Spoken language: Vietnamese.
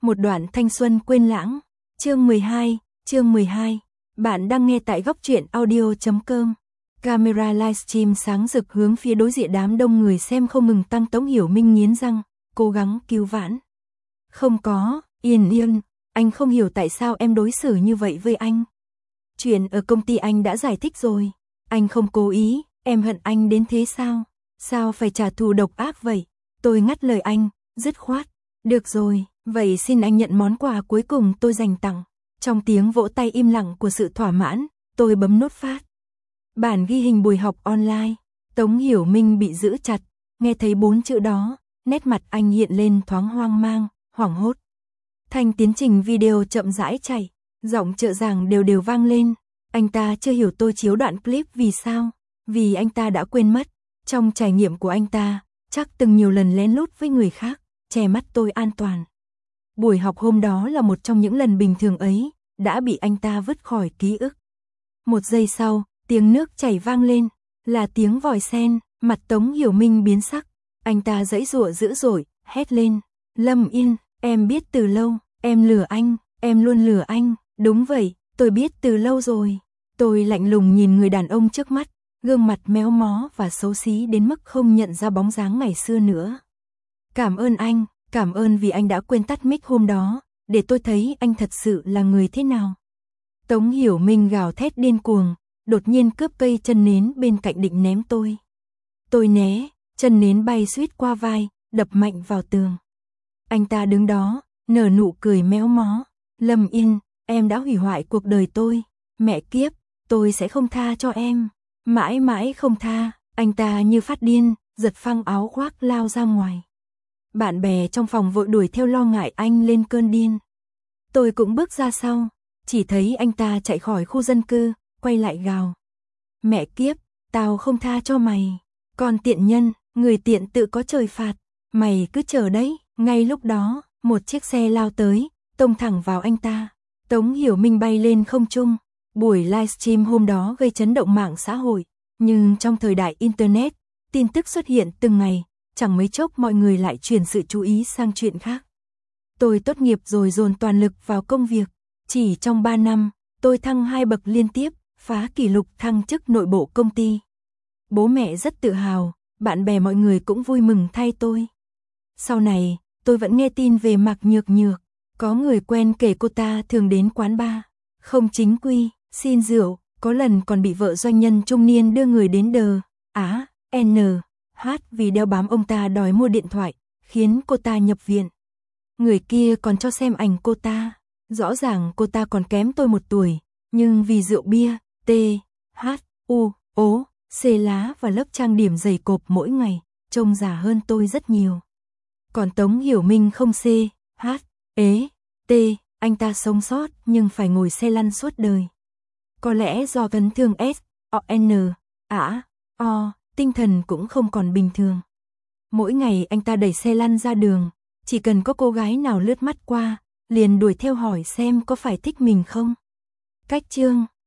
Một đoạn thanh xuân quên lãng. Chương 12. Bạn đang nghe tại góc truyện audio.com. Camera livestream sáng rực hướng phía đối diện đám đông người xem không ngừng tăng. Tống Hiểu Minh nghiến răng, cố gắng cứu vãn. Không có, Yên, anh không hiểu tại sao em đối xử như vậy với anh. Chuyện ở công ty anh đã giải thích rồi. Anh không cố ý, em hận anh đến thế sao? Sao phải trả thù độc ác vậy? Tôi ngắt lời anh, dứt khoát. Được rồi, vậy xin anh nhận món quà cuối cùng tôi dành tặng. Trong tiếng vỗ tay im lặng của sự thỏa mãn, tôi bấm nút phát. Bản ghi hình buổi học online. Tống Hiểu Minh bị giữ chặt, nghe thấy 4 chữ đó, nét mặt anh hiện lên thoáng hoang mang, hoảng hốt. Thanh tiến trình video chậm rãi chạy, giọng trợ giảng đều vang lên. Anh ta chưa hiểu tôi chiếu đoạn clip vì sao, vì anh ta đã quên mất. Trong trải nghiệm của anh ta, chắc từng nhiều lần lén lút với người khác, che mắt tôi an toàn. Buổi học hôm đó là một trong những lần bình thường ấy, đã bị anh ta vứt khỏi ký ức. Một giây sau, tiếng nước chảy vang lên, là tiếng vòi sen, mặt Tống Hiểu Minh biến sắc. Anh ta giãy giụa dữ dội, hét lên, Lâm Yên, em biết từ lâu, em lừa anh, em luôn lừa anh. Đúng vậy, tôi biết từ lâu rồi. Tôi lạnh lùng nhìn người đàn ông trước mắt, gương mặt méo mó và xấu xí đến mức không nhận ra bóng dáng ngày xưa nữa. Cảm ơn anh, cảm ơn vì anh đã quên tắt mic hôm đó, để tôi thấy anh thật sự là người thế nào. Tống Hiểu Minh gào thét điên cuồng, đột nhiên cướp cây chân nến bên cạnh định ném tôi. Tôi né, chân nến bay suýt qua vai, đập mạnh vào tường. Anh ta đứng đó, nở nụ cười méo mó. Lâm Yên, em đã hủy hoại cuộc đời tôi. Mẹ kiếp, tôi sẽ không tha cho em. Mãi mãi không tha. Anh ta như phát điên, giật phăng áo khoác lao ra ngoài. Bạn bè trong phòng vội đuổi theo lo ngại anh lên cơn điên. Tôi cũng bước ra sau, chỉ thấy anh ta chạy khỏi khu dân cư, quay lại gào. Mẹ kiếp, tao không tha cho mày. Con tiện nhân, người tiện tự có trời phạt. Mày cứ chờ đấy. Ngay lúc đó, một chiếc xe lao tới, tông thẳng vào anh ta. Tống Hiểu Minh bay lên không trung. Buổi livestream hôm đó gây chấn động mạng xã hội. Nhưng trong thời đại Internet, tin tức xuất hiện từng ngày, chẳng mấy chốc mọi người lại chuyển sự chú ý sang chuyện khác. Tôi tốt nghiệp rồi dồn toàn lực vào công việc. Chỉ trong 3 năm, tôi thăng 2 bậc liên tiếp, phá kỷ lục thăng chức nội bộ công ty. Bố mẹ rất tự hào, bạn bè mọi người cũng vui mừng thay tôi. Sau này, tôi vẫn nghe tin về Mạc Nhược Nhược. Có người quen kể cô ta thường đến quán bar, không chính quy, xin rượu, có lần còn bị vợ doanh nhân trung niên đưa người đến N.H. vì đeo bám ông ta đòi mua điện thoại, khiến cô ta nhập viện. Người kia còn cho xem ảnh cô ta. Rõ ràng cô ta còn kém tôi 1 tuổi, nhưng vì rượu bia, C lá và lớp trang điểm dày cộp mỗi ngày, trông già hơn tôi rất nhiều. Còn Tống Hiểu Minh không anh ta sống sót nhưng phải ngồi xe lăn suốt đời. Có lẽ do chấn thương tinh thần cũng không còn bình thường. Mỗi ngày anh ta đẩy xe lăn ra đường, chỉ cần có cô gái nào lướt mắt qua, liền đuổi theo hỏi xem có phải thích mình không. Cách chương